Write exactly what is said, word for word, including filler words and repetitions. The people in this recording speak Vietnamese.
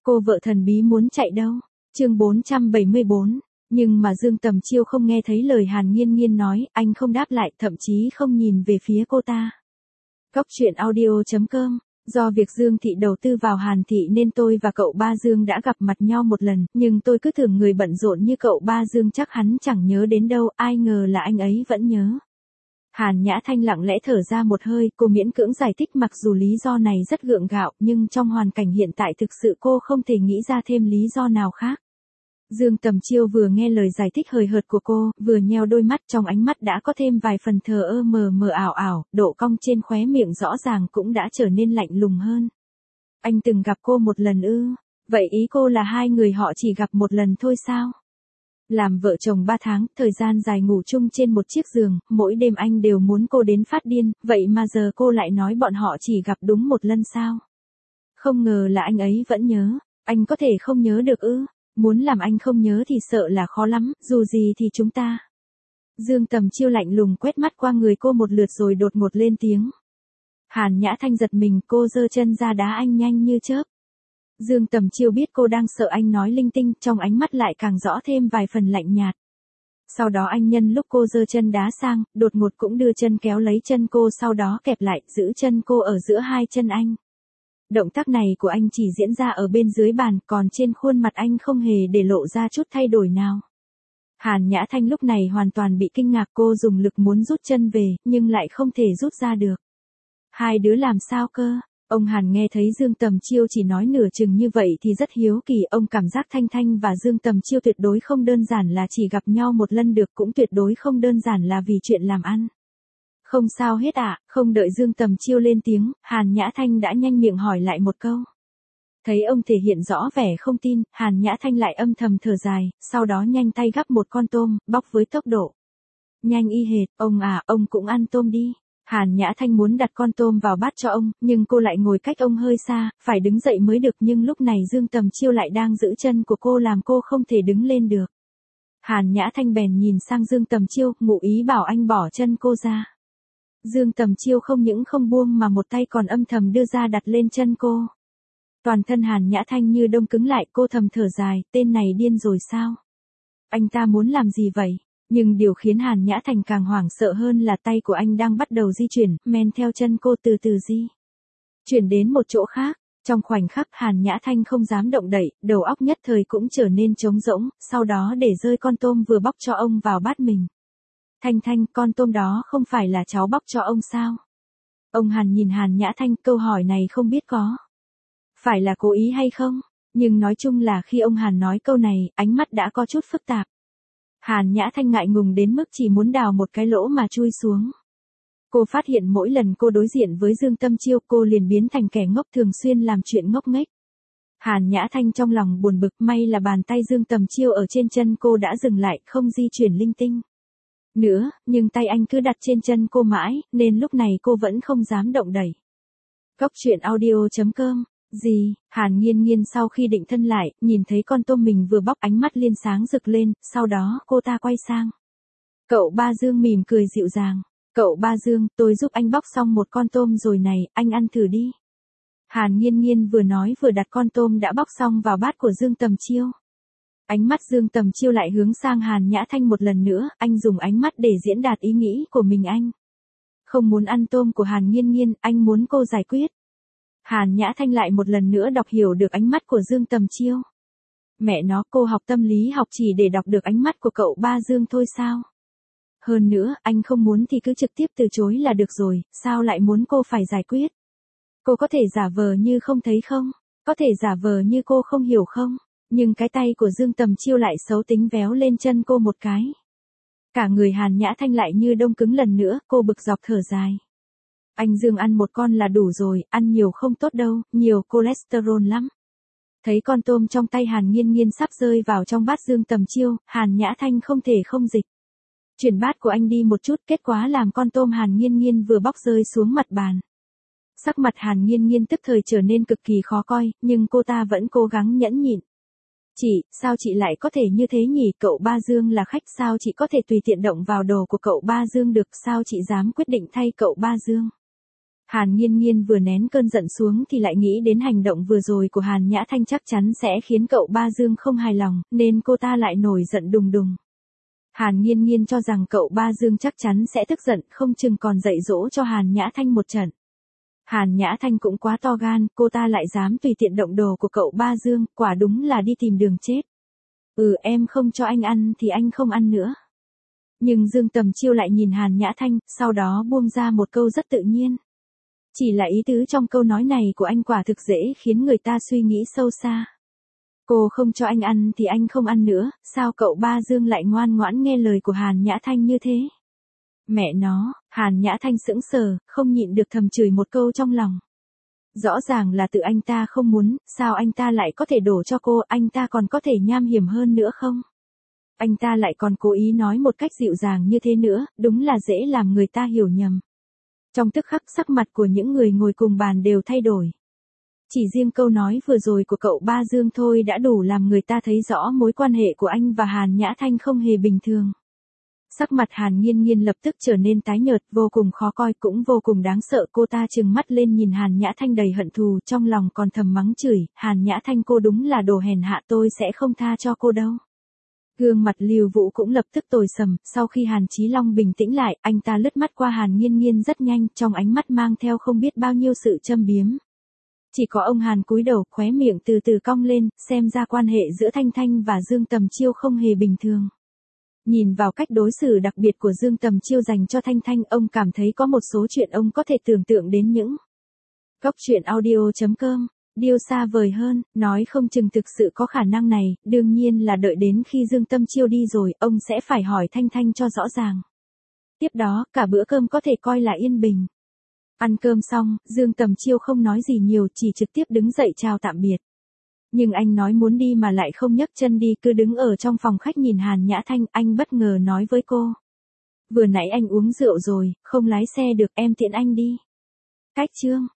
Cô vợ thần bí muốn chạy đâu? Chương bốn trăm bảy mươi bốn. Nhưng mà Dương Tầm Chiêu không nghe thấy lời Hàn Nghiên Nghiên nói, anh không đáp lại, thậm chí không nhìn về phía cô ta. Cóc truyện audio chấm com. Do việc Dương Thị đầu tư vào Hàn Thị nên tôi và cậu ba Dương đã gặp mặt nhau một lần, nhưng tôi cứ tưởng người bận rộn như cậu ba Dương chắc hắn chẳng nhớ đến đâu, ai ngờ là anh ấy vẫn nhớ. Hàn Nhã Thanh lặng lẽ thở ra một hơi, cô miễn cưỡng giải thích mặc dù lý do này rất gượng gạo, nhưng trong hoàn cảnh hiện tại thực sự cô không thể nghĩ ra thêm lý do nào khác. Dương Tầm Chiêu vừa nghe lời giải thích hời hợt của cô, vừa nheo đôi mắt, trong ánh mắt đã có thêm vài phần thờ ơ mờ mờ ảo ảo, độ cong trên khóe miệng rõ ràng cũng đã trở nên lạnh lùng hơn. Anh từng gặp cô một lần ư? Vậy ý cô là hai người họ chỉ gặp một lần thôi sao? Làm vợ chồng ba tháng, thời gian dài ngủ chung trên một chiếc giường, mỗi đêm anh đều muốn cô đến phát điên, vậy mà giờ cô lại nói bọn họ chỉ gặp đúng một lần sao? Không ngờ là anh ấy vẫn nhớ, anh có thể không nhớ được ư? Muốn làm anh không nhớ thì sợ là khó lắm, dù gì thì chúng ta. Dương Tầm Chiêu lạnh lùng quét mắt qua người cô một lượt rồi đột ngột lên tiếng. Hàn Nhã Thanh giật mình, cô giơ chân ra đá anh nhanh như chớp. Dương Tầm Chiêu biết cô đang sợ anh nói linh tinh, trong ánh mắt lại càng rõ thêm vài phần lạnh nhạt. Sau đó anh nhân lúc cô giơ chân đá sang, đột ngột cũng đưa chân kéo lấy chân cô, sau đó kẹp lại, giữ chân cô ở giữa hai chân anh. Động tác này của anh chỉ diễn ra ở bên dưới bàn, còn trên khuôn mặt anh không hề để lộ ra chút thay đổi nào. Hàn Nhã Thanh lúc này hoàn toàn bị kinh ngạc, cô dùng lực muốn rút chân về, nhưng lại không thể rút ra được. Hai đứa làm sao cơ? Ông Hàn nghe thấy Dương Tầm Chiêu chỉ nói nửa chừng như vậy thì rất hiếu kỳ, ông cảm giác Thanh Thanh và Dương Tầm Chiêu tuyệt đối không đơn giản là chỉ gặp nhau một lần được, cũng tuyệt đối không đơn giản là vì chuyện làm ăn. Không sao hết ạ, à, không đợi Dương Tầm Chiêu lên tiếng, Hàn Nhã Thanh đã nhanh miệng hỏi lại một câu. Thấy ông thể hiện rõ vẻ không tin, Hàn Nhã Thanh lại âm thầm thở dài, sau đó nhanh tay gắp một con tôm, bóc với tốc độ nhanh y hệt. Ông à, ông cũng ăn tôm đi. Hàn Nhã Thanh muốn đặt con tôm vào bát cho ông, nhưng cô lại ngồi cách ông hơi xa, phải đứng dậy mới được, nhưng lúc này Dương Tầm Chiêu lại đang giữ chân của cô làm cô không thể đứng lên được. Hàn Nhã Thanh bèn nhìn sang Dương Tầm Chiêu, ngụ ý bảo anh bỏ chân cô ra. Dương Tầm Chiêu không những không buông mà một tay còn âm thầm đưa ra đặt lên chân cô. Toàn thân Hàn Nhã Thanh như đông cứng lại, cô thầm thở dài, tên này điên rồi sao? Anh ta muốn làm gì vậy? Nhưng điều khiến Hàn Nhã Thanh càng hoảng sợ hơn là tay của anh đang bắt đầu di chuyển, men theo chân cô từ từ di chuyển đến một chỗ khác. Trong khoảnh khắc Hàn Nhã Thanh không dám động đậy, đầu óc nhất thời cũng trở nên trống rỗng, sau đó để rơi con tôm vừa bóc cho ông vào bát mình. Thanh Thanh, con tôm đó không phải là cháu bóc cho ông sao? Ông Hàn nhìn Hàn Nhã Thanh, câu hỏi này không biết có phải là cố ý hay không, nhưng nói chung là khi ông Hàn nói câu này, ánh mắt đã có chút phức tạp. Hàn Nhã Thanh ngại ngùng đến mức chỉ muốn đào một cái lỗ mà chui xuống. Cô phát hiện mỗi lần cô đối diện với Dương Tầm Chiêu, cô liền biến thành kẻ ngốc thường xuyên làm chuyện ngốc nghếch. Hàn Nhã Thanh trong lòng buồn bực, may là bàn tay Dương Tầm Chiêu ở trên chân cô đã dừng lại, không di chuyển linh tinh nữa, nhưng tay anh cứ đặt trên chân cô mãi, nên lúc này cô vẫn không dám động đẩy. Cóc truyện audio chấm com. Gì? Hàn Nghiên Nghiên sau khi định thân lại, nhìn thấy con tôm mình vừa bóc, ánh mắt liên sáng rực lên, sau đó cô ta quay sang cậu ba Dương mỉm cười dịu dàng. Cậu ba Dương, tôi giúp anh bóc xong một con tôm rồi này, anh ăn thử đi. Hàn Nghiên Nghiên vừa nói vừa đặt con tôm đã bóc xong vào bát của Dương Tầm Chiêu. Ánh mắt Dương Tầm Chiêu lại hướng sang Hàn Nhã Thanh một lần nữa, anh dùng ánh mắt để diễn đạt ý nghĩ của mình. Anh không muốn ăn tôm của Hàn Nghiên Nghiên, anh muốn cô giải quyết. Hàn Nhã Thanh lại một lần nữa đọc hiểu được ánh mắt của Dương Tầm Chiêu. Mẹ nó, cô học tâm lý học chỉ để đọc được ánh mắt của cậu ba Dương thôi sao? Hơn nữa, anh không muốn thì cứ trực tiếp từ chối là được rồi, sao lại muốn cô phải giải quyết? Cô có thể giả vờ như không thấy không? Có thể giả vờ như cô không hiểu không? Nhưng cái tay của Dương Tầm Chiêu lại xấu tính véo lên chân cô một cái. Cả người Hàn Nhã Thanh lại như đông cứng lần nữa, cô bực dọc thở dài. Anh Dương ăn một con là đủ rồi, ăn nhiều không tốt đâu, nhiều cholesterol lắm. Thấy con tôm trong tay Hàn Nghiên Nghiên sắp rơi vào trong bát Dương Tầm Chiêu, Hàn Nhã Thanh không thể không dịch chuyển bát của anh đi một chút, kết quả làm con tôm Hàn Nghiên Nghiên vừa bóc rơi xuống mặt bàn. Sắc mặt Hàn Nghiên Nghiên tức thời trở nên cực kỳ khó coi, nhưng cô ta vẫn cố gắng nhẫn nhịn. Chị, sao chị lại có thể như thế nhỉ? Cậu ba Dương là khách, sao chị có thể tùy tiện động vào đồ của cậu ba Dương được? Sao chị dám quyết định thay cậu ba Dương? Hàn Nghiên Nghiên vừa nén cơn giận xuống thì lại nghĩ đến hành động vừa rồi của Hàn Nhã Thanh chắc chắn sẽ khiến cậu Ba Dương không hài lòng, nên cô ta lại nổi giận đùng đùng. Hàn Nghiên Nghiên cho rằng cậu Ba Dương chắc chắn sẽ tức giận, không chừng còn dạy dỗ cho Hàn Nhã Thanh một trận. Hàn Nhã Thanh cũng quá to gan, cô ta lại dám tùy tiện động đồ của cậu Ba Dương, quả đúng là đi tìm đường chết. Ừ, em không cho anh ăn thì anh không ăn nữa. Nhưng Dương Tầm Chiêu lại nhìn Hàn Nhã Thanh, sau đó buông ra một câu rất tự nhiên. Chỉ là ý tứ trong câu nói này của anh quả thực dễ khiến người ta suy nghĩ sâu xa. Cô không cho anh ăn thì anh không ăn nữa, sao cậu Ba Dương lại ngoan ngoãn nghe lời của Hàn Nhã Thanh như thế? Mẹ nó, Hàn Nhã Thanh sững sờ, không nhịn được thầm chửi một câu trong lòng. Rõ ràng là tự anh ta không muốn, sao anh ta lại có thể đổ cho cô, anh ta còn có thể nham hiểm hơn nữa không? Anh ta lại còn cố ý nói một cách dịu dàng như thế nữa, đúng là dễ làm người ta hiểu nhầm. Trong tức khắc sắc mặt của những người ngồi cùng bàn đều thay đổi. Chỉ riêng câu nói vừa rồi của cậu Ba Dương thôi đã đủ làm người ta thấy rõ mối quan hệ của anh và Hàn Nhã Thanh không hề bình thường. Sắc mặt Hàn Nghiên Nghiên lập tức trở nên tái nhợt, vô cùng khó coi cũng vô cùng đáng sợ. Cô ta trừng mắt lên nhìn Hàn Nhã Thanh đầy hận thù, trong lòng còn thầm mắng chửi, Hàn Nhã Thanh cô đúng là đồ hèn hạ, tôi sẽ không tha cho cô đâu. Gương mặt Lưu Vũ cũng lập tức tối sầm, sau khi Hàn Chí Long bình tĩnh lại, anh ta lướt mắt qua Hàn Nghiên Nghiên rất nhanh, trong ánh mắt mang theo không biết bao nhiêu sự châm biếm. Chỉ có ông Hàn cúi đầu, khóe miệng từ từ cong lên, xem ra quan hệ giữa Thanh Thanh và Dương Tầm Chiêu không hề bình thường. Nhìn vào cách đối xử đặc biệt của Dương Tầm Chiêu dành cho Thanh Thanh, ông cảm thấy có một số chuyện ông có thể tưởng tượng đến những. Cốc truyện audio chấm com, điều xa vời hơn, nói không chừng thực sự có khả năng này, đương nhiên là đợi đến khi Dương Tầm Chiêu đi rồi, ông sẽ phải hỏi Thanh Thanh cho rõ ràng. Tiếp đó, cả bữa cơm có thể coi là yên bình. Ăn cơm xong, Dương Tầm Chiêu không nói gì nhiều, chỉ trực tiếp đứng dậy chào tạm biệt. Nhưng anh nói muốn đi mà lại không nhấc chân đi, cứ đứng ở trong phòng khách nhìn Hàn Nhã Thanh, anh bất ngờ nói với cô. Vừa nãy anh uống rượu rồi, không lái xe được, em tiễn anh đi. Cách chương.